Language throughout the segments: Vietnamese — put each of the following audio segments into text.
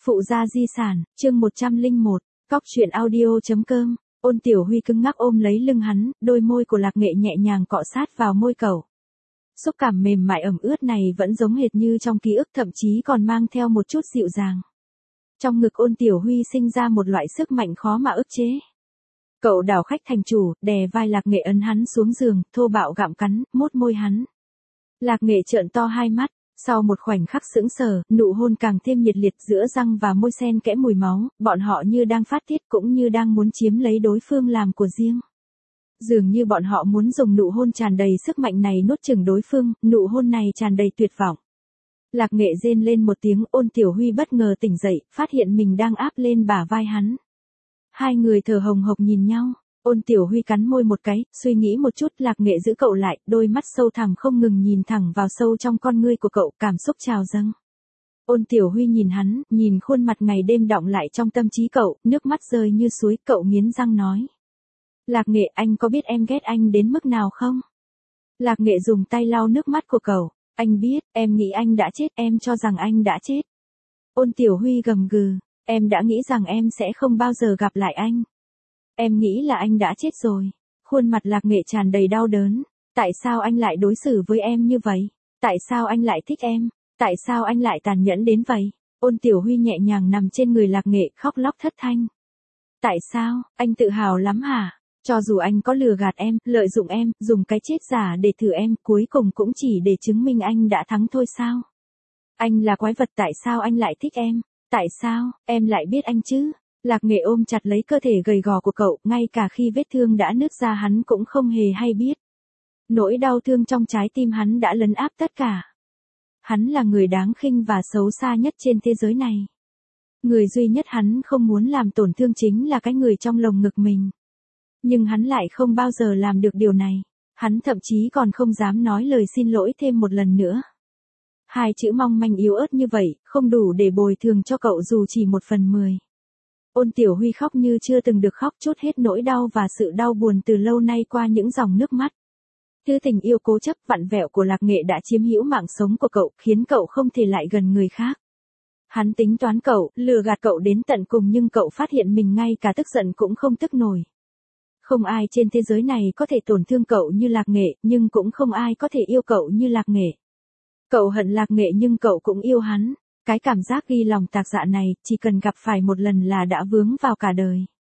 Phụ gia di sản, chương 101, Cóc truyện audio.com. Ôn Tiểu Huy cứng ngắc ôm lấy lưng hắn, đôi môi của Lạc Nghệ nhẹ nhàng cọ sát vào môi cậu. Xúc cảm mềm mại ẩm ướt này vẫn giống hệt như trong ký ức, thậm chí còn mang theo một chút dịu dàng. Trong ngực Ôn Tiểu Huy sinh ra một loại sức mạnh khó mà ức chế. Cậu đảo khách thành chủ, đè vai Lạc Nghệ ấn hắn xuống giường, thô bạo gặm cắn, mốt môi hắn. Lạc Nghệ trợn to hai mắt. Sau một khoảnh khắc sững sờ, nụ hôn càng thêm nhiệt liệt giữa răng và môi xen kẽ mùi máu, bọn họ như đang phát tiết cũng như đang muốn chiếm lấy đối phương làm của riêng. Dường như bọn họ muốn dùng nụ hôn tràn đầy sức mạnh này nuốt chửng đối phương, nụ hôn này tràn đầy tuyệt vọng. Lạc Nghệ rên lên một tiếng, Ôn Tiểu Huy bất ngờ tỉnh dậy, phát hiện mình đang áp lên bả vai hắn. Hai người thở hồng hộc nhìn nhau. Ôn Tiểu Huy cắn môi một cái, suy nghĩ một chút. Lạc Nghệ giữ cậu lại, đôi mắt sâu thẳm không ngừng nhìn thẳng vào sâu trong con ngươi của cậu, cảm xúc trào dâng. Ôn Tiểu Huy nhìn hắn, nhìn khuôn mặt ngày đêm đọng lại trong tâm trí cậu, nước mắt rơi như suối, cậu nghiến răng nói. Lạc Nghệ, anh có biết em ghét anh đến mức nào không? Lạc Nghệ dùng tay lau nước mắt của cậu. Anh biết, em nghĩ anh đã chết, em cho rằng anh đã chết. Ôn Tiểu Huy gầm gừ, em đã nghĩ rằng em sẽ không bao giờ gặp lại anh. Em nghĩ là anh đã chết rồi. Khuôn mặt Lạc Nghệ tràn đầy đau đớn. Tại sao anh lại đối xử với em như vậy? Tại sao anh lại thích em? Tại sao anh lại tàn nhẫn đến vậy? Ôn Tiểu Huy nhẹ nhàng nằm trên người Lạc Nghệ, khóc lóc thất thanh. Tại sao? Anh tự hào lắm hả? Cho dù anh có lừa gạt em, lợi dụng em, dùng cái chết giả để thử em, cuối cùng cũng chỉ để chứng minh anh đã thắng thôi sao? Anh là quái vật, tại sao anh lại thích em? Tại sao, em lại biết anh chứ? Lạc Nghệ ôm chặt lấy cơ thể gầy gò của cậu, ngay cả khi vết thương đã nứt ra hắn cũng không hề hay biết. Nỗi đau thương trong trái tim hắn đã lấn áp tất cả. Hắn là người đáng khinh và xấu xa nhất trên thế giới này. Người duy nhất hắn không muốn làm tổn thương chính là cái người trong lồng ngực mình. Nhưng hắn lại không bao giờ làm được điều này. Hắn thậm chí còn không dám nói lời xin lỗi thêm một lần nữa. Hai chữ mong manh yếu ớt như vậy, không đủ để bồi thường cho cậu dù chỉ 1/10. Ôn Tiểu Huy khóc như chưa từng được khóc, trút hết nỗi đau và sự đau buồn từ lâu nay qua những dòng nước mắt. Thứ tình yêu cố chấp vặn vẹo của Lạc Nghệ đã chiếm hữu mạng sống của cậu, khiến cậu không thể lại gần người khác. Hắn tính toán cậu, lừa gạt cậu đến tận cùng, nhưng cậu phát hiện mình ngay cả tức giận cũng không tức nổi. Không ai trên thế giới này có thể tổn thương cậu như Lạc Nghệ, nhưng cũng không ai có thể yêu cậu như Lạc Nghệ. Cậu hận Lạc Nghệ nhưng cậu cũng yêu hắn. Cái cảm giác ghi lòng tạc dạ này, chỉ cần gặp phải một lần là đã vướng vào cả đời.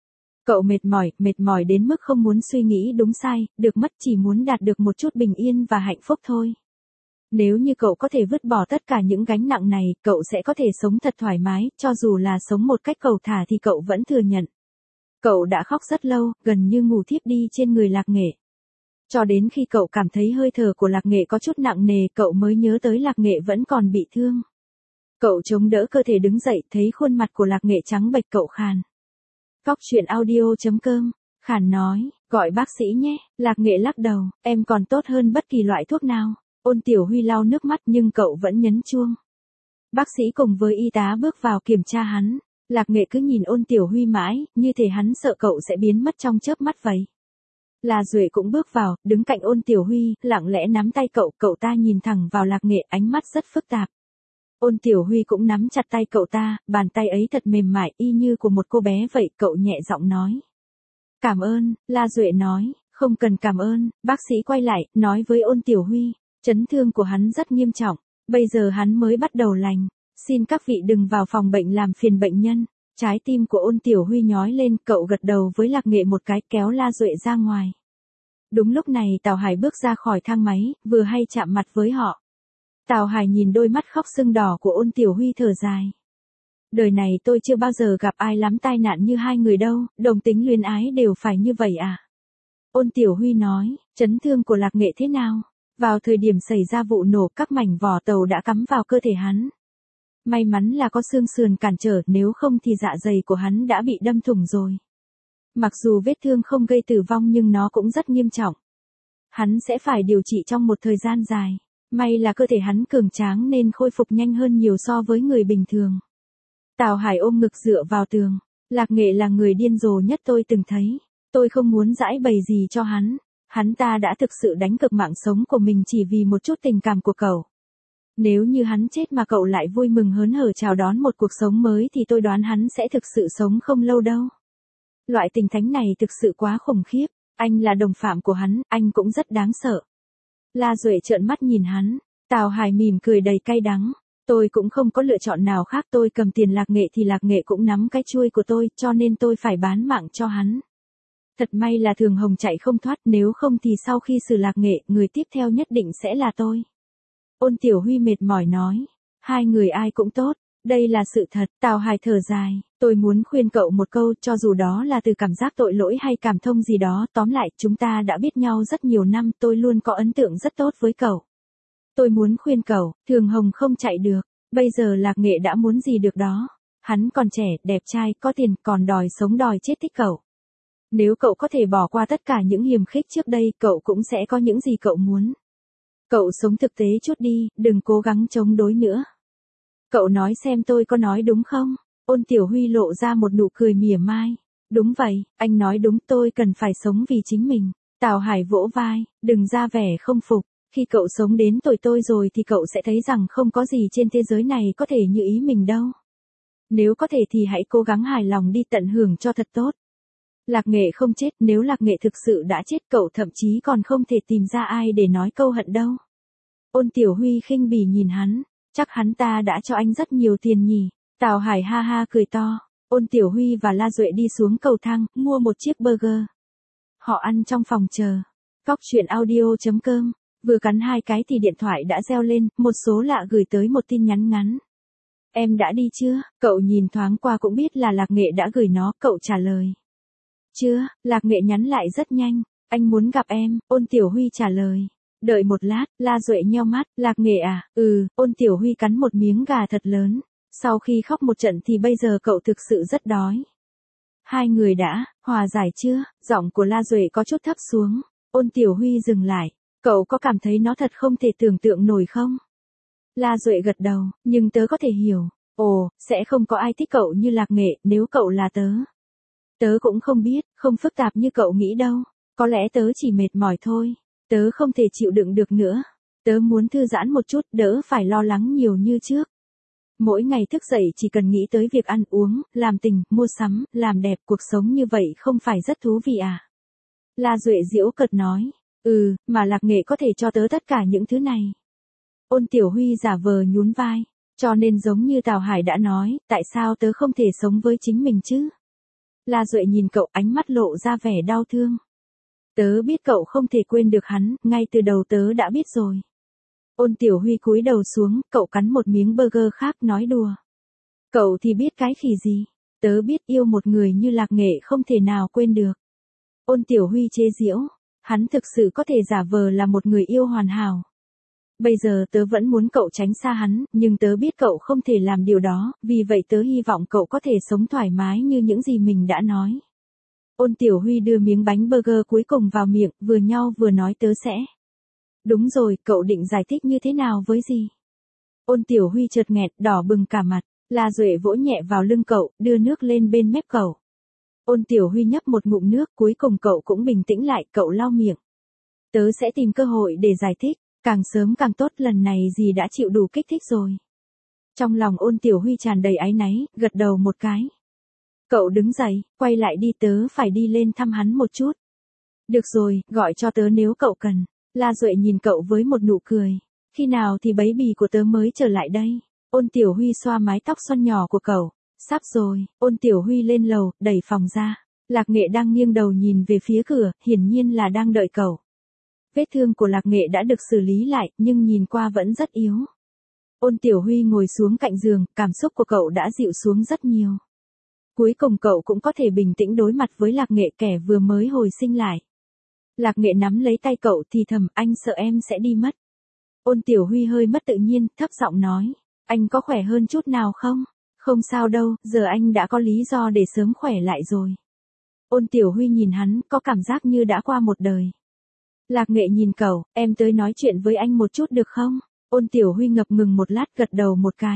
Cậu mệt mỏi đến mức không muốn suy nghĩ đúng sai, được mất, chỉ muốn đạt được một chút bình yên và hạnh phúc thôi. Nếu như cậu có thể vứt bỏ tất cả những gánh nặng này, cậu sẽ có thể sống thật thoải mái, cho dù là sống một cách cầu thả thì cậu vẫn thừa nhận. Cậu đã khóc rất lâu, gần như ngủ thiếp đi trên người Lạc Nghệ. Cho đến khi cậu cảm thấy hơi thở của Lạc Nghệ có chút nặng nề, cậu mới nhớ tới Lạc Nghệ vẫn còn bị thương. Cậu chống đỡ cơ thể đứng dậy, thấy khuôn mặt của Lạc Nghệ trắng bệch, cậu khàn. Cóc truyện audio.com, khàn nói, gọi bác sĩ nhé. Lạc Nghệ lắc đầu, em còn tốt hơn bất kỳ loại thuốc nào. Ôn Tiểu Huy lau nước mắt nhưng cậu vẫn nhấn chuông. Bác sĩ cùng với y tá bước vào kiểm tra hắn. Lạc Nghệ cứ nhìn Ôn Tiểu Huy mãi, như thể hắn sợ cậu sẽ biến mất trong chớp mắt vậy. La Duệ cũng bước vào, đứng cạnh Ôn Tiểu Huy, lặng lẽ nắm tay cậu ta nhìn thẳng vào Lạc Nghệ, ánh mắt rất phức tạp. Ôn Tiểu Huy cũng nắm chặt tay cậu ta, bàn tay ấy thật mềm mại, y như của một cô bé vậy, cậu nhẹ giọng nói. Cảm ơn, La Duệ nói, không cần cảm ơn. Bác sĩ quay lại, nói với Ôn Tiểu Huy, chấn thương của hắn rất nghiêm trọng, bây giờ hắn mới bắt đầu lành, xin các vị đừng vào phòng bệnh làm phiền bệnh nhân. Trái tim của Ôn Tiểu Huy nhói lên, cậu gật đầu với Lạc Nghệ một cái, kéo La Duệ ra ngoài. Đúng lúc này Tào Hải bước ra khỏi thang máy, vừa hay chạm mặt với họ. Tào Hải nhìn đôi mắt khóc sưng đỏ của Ôn Tiểu Huy thở dài. Đời này tôi chưa bao giờ gặp ai lắm tai nạn như hai người đâu, đồng tính luyến ái đều phải như vậy à? Ôn Tiểu Huy nói, chấn thương của Lạc Nghệ thế nào? Vào thời điểm xảy ra vụ nổ, các mảnh vỏ tàu đã cắm vào cơ thể hắn. May mắn là có xương sườn cản trở, nếu không thì dạ dày của hắn đã bị đâm thủng rồi. Mặc dù vết thương không gây tử vong nhưng nó cũng rất nghiêm trọng. Hắn sẽ phải điều trị trong một thời gian dài. May là cơ thể hắn cường tráng nên khôi phục nhanh hơn nhiều so với người bình thường. Tào Hải ôm ngực dựa vào tường. Lạc Nghệ là người điên rồ nhất tôi từng thấy. Tôi không muốn giãi bày gì cho hắn. Hắn ta đã thực sự đánh cược mạng sống của mình chỉ vì một chút tình cảm của cậu. Nếu như hắn chết mà cậu lại vui mừng hớn hở chào đón một cuộc sống mới thì tôi đoán hắn sẽ thực sự sống không lâu đâu. Loại tình thánh này thực sự quá khủng khiếp, anh là đồng phạm của hắn, anh cũng rất đáng sợ. La Duệ trợn mắt nhìn hắn, Tào Hải mỉm cười đầy cay đắng. Tôi cũng không có lựa chọn nào khác, tôi cầm tiền Lạc Nghệ thì Lạc Nghệ cũng nắm cái chuôi của tôi, cho nên tôi phải bán mạng cho hắn. Thật may là Thường Hồng chạy không thoát, nếu không thì sau khi xử Lạc Nghệ, người tiếp theo nhất định sẽ là tôi. Ôn Tiểu Huy mệt mỏi nói, hai người ai cũng tốt, đây là sự thật. Tào Hải thở dài, tôi muốn khuyên cậu một câu, cho dù đó là từ cảm giác tội lỗi hay cảm thông gì đó, tóm lại chúng ta đã biết nhau rất nhiều năm, tôi luôn có ấn tượng rất tốt với cậu. Tôi muốn khuyên cậu, Thường Hồng không chạy được, bây giờ Lạc Nghệ đã muốn gì được đó. Hắn còn trẻ, đẹp trai, có tiền, còn đòi sống đòi chết thích cậu. Nếu cậu có thể bỏ qua tất cả những hiềm khích trước đây, cậu cũng sẽ có những gì cậu muốn. Cậu sống thực tế chút đi, đừng cố gắng chống đối nữa. Cậu nói xem tôi có nói đúng không? Ôn Tiểu Huy lộ ra một nụ cười mỉa mai. Đúng vậy, anh nói đúng, tôi cần phải sống vì chính mình. Tào Hải vỗ vai, đừng ra vẻ không phục. Khi cậu sống đến tuổi tôi rồi thì cậu sẽ thấy rằng không có gì trên thế giới này có thể như ý mình đâu. Nếu có thể thì hãy cố gắng hài lòng đi, tận hưởng cho thật tốt. Lạc Nghệ không chết, nếu Lạc Nghệ thực sự đã chết cậu thậm chí còn không thể tìm ra ai để nói câu hận đâu. Ôn Tiểu Huy khinh bỉ nhìn hắn, chắc hắn ta đã cho anh rất nhiều tiền nhỉ. Tào Hải ha ha cười to. Ôn Tiểu Huy và La Duệ đi xuống cầu thang, mua một chiếc burger. Họ ăn trong phòng chờ. Cóc truyện audio.com. Vừa cắn hai cái thì điện thoại đã reo lên, một số lạ gửi tới một tin nhắn ngắn. Em đã đi chưa? Cậu nhìn thoáng qua cũng biết là Lạc Nghệ đã gửi nó, cậu trả lời. Chưa, Lạc Nghệ nhắn lại rất nhanh, anh muốn gặp em, Ôn Tiểu Huy trả lời. Đợi một lát, La Duệ nheo mắt, Lạc Nghệ à, Ôn Tiểu Huy cắn một miếng gà thật lớn. Sau khi khóc một trận thì bây giờ cậu thực sự rất đói. Hai người đã hòa giải chưa? Giọng của La Duệ có chút thấp xuống. Ôn Tiểu Huy dừng lại. Cậu có cảm thấy nó thật không thể tưởng tượng nổi không? La Duệ gật đầu, nhưng tớ có thể hiểu. Ồ, sẽ không có ai thích cậu như Lạc Nghệ, nếu cậu là tớ. Tớ cũng không biết, không phức tạp như cậu nghĩ đâu. Có lẽ tớ chỉ mệt mỏi thôi. Tớ không thể chịu đựng được nữa. Tớ muốn thư giãn một chút, đỡ phải lo lắng nhiều như trước. Mỗi ngày thức dậy chỉ cần nghĩ tới việc ăn uống, làm tình, mua sắm, làm đẹp, cuộc sống như vậy không phải rất thú vị à? La Duệ giễu cợt nói. Mà Lạc Nghệ có thể cho tớ tất cả những thứ này. Ôn Tiểu Huy giả vờ nhún vai. Cho nên giống như Tào Hải đã nói, tại sao tớ không thể sống với chính mình chứ? La Duệ nhìn cậu, ánh mắt lộ ra vẻ đau thương. Tớ biết cậu không thể quên được hắn, ngay từ đầu tớ đã biết rồi. Ôn Tiểu Huy cúi đầu xuống, cậu cắn một miếng burger khác nói đùa. Cậu thì biết cái khỉ gì? Tớ biết yêu một người như Lạc Nghệ không thể nào quên được. Ôn Tiểu Huy chế giễu. Hắn thực sự có thể giả vờ là một người yêu hoàn hảo. Bây giờ tớ vẫn muốn cậu tránh xa hắn, nhưng tớ biết cậu không thể làm điều đó, vì vậy tớ hy vọng cậu có thể sống thoải mái như những gì mình đã nói. Ôn Tiểu Huy đưa miếng bánh burger cuối cùng vào miệng, vừa nhau vừa nói tớ sẽ. Đúng rồi, cậu định giải thích như thế nào với gì? Ôn Tiểu Huy chợt nghẹt, đỏ bừng cả mặt. La Duệ vỗ nhẹ vào lưng cậu, đưa nước lên bên mép cậu. Ôn Tiểu Huy nhấp một ngụm nước, cuối cùng cậu cũng bình tĩnh lại, cậu lau miệng. Tớ sẽ tìm cơ hội để giải thích, càng sớm càng tốt, lần này dì đã chịu đủ kích thích rồi. Trong lòng Ôn Tiểu Huy tràn đầy áy náy, gật đầu một cái. Cậu đứng dậy, quay lại đi, tớ phải đi lên thăm hắn một chút. Được rồi, gọi cho tớ nếu cậu cần. La Duệ nhìn cậu với một nụ cười. Khi nào thì bấy bì của tớ mới trở lại đây? Ôn Tiểu Huy xoa mái tóc xoăn nhỏ của cậu. Sắp rồi. Ôn Tiểu Huy lên lầu, đẩy phòng ra. Lạc Nghệ đang nghiêng đầu nhìn về phía cửa, hiển nhiên là đang đợi cậu. Vết thương của Lạc Nghệ đã được xử lý lại, nhưng nhìn qua vẫn rất yếu. Ôn Tiểu Huy ngồi xuống cạnh giường, cảm xúc của cậu đã dịu xuống rất nhiều. Cuối cùng cậu cũng có thể bình tĩnh đối mặt với Lạc Nghệ, kẻ vừa mới hồi sinh lại. Lạc Nghệ nắm lấy tay cậu thì thầm, anh sợ em sẽ đi mất. Ôn Tiểu Huy hơi mất tự nhiên, thấp giọng nói, anh có khỏe hơn chút nào không? Không sao đâu, giờ anh đã có lý do để sớm khỏe lại rồi. Ôn Tiểu Huy nhìn hắn, có cảm giác như đã qua một đời. Lạc Nghệ nhìn cậu, em tới nói chuyện với anh một chút được không? Ôn Tiểu Huy ngập ngừng một lát, gật đầu một cái.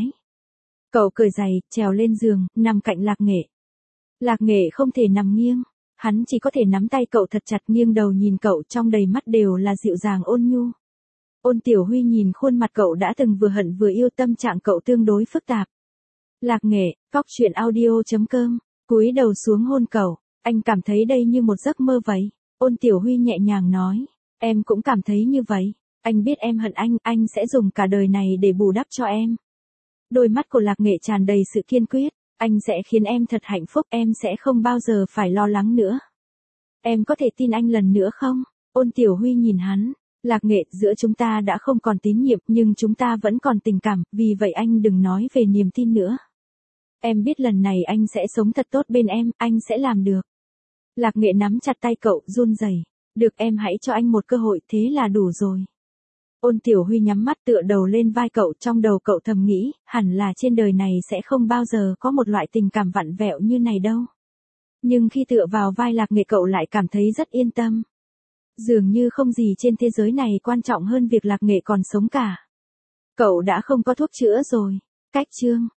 Cậu cởi giày, trèo lên giường, nằm cạnh Lạc Nghệ. Lạc Nghệ không thể nằm nghiêng, hắn chỉ có thể nắm tay cậu thật chặt, nghiêng đầu nhìn cậu, trong đầy mắt đều là dịu dàng ôn nhu. Ôn Tiểu Huy nhìn khuôn mặt cậu đã từng vừa hận vừa yêu, tâm trạng cậu tương đối phức tạp. Lạc Nghệ, cóc truyện audio.com, cúi đầu xuống hôn cậu, anh cảm thấy đây như một giấc mơ vậy. Ôn Tiểu Huy nhẹ nhàng nói, em cũng cảm thấy như vậy, anh biết em hận anh sẽ dùng cả đời này để bù đắp cho em. Đôi mắt của Lạc Nghệ tràn đầy sự kiên quyết, anh sẽ khiến em thật hạnh phúc, em sẽ không bao giờ phải lo lắng nữa. Em có thể tin anh lần nữa không? Ôn Tiểu Huy nhìn hắn, Lạc Nghệ, giữa chúng ta đã không còn tín nhiệm nhưng chúng ta vẫn còn tình cảm, vì vậy anh đừng nói về niềm tin nữa. Em biết lần này anh sẽ sống thật tốt bên em, anh sẽ làm được. Lạc Nghệ nắm chặt tay cậu, run rẩy. Được, em hãy cho anh một cơ hội, thế là đủ rồi. Ôn Tiểu Huy nhắm mắt tựa đầu lên vai cậu, trong đầu cậu thầm nghĩ, hẳn là trên đời này sẽ không bao giờ có một loại tình cảm vặn vẹo như này đâu. Nhưng khi tựa vào vai Lạc Nghệ cậu lại cảm thấy rất yên tâm. Dường như không gì trên thế giới này quan trọng hơn việc Lạc Nghệ còn sống cả. Cậu đã không có thuốc chữa rồi. Cách chương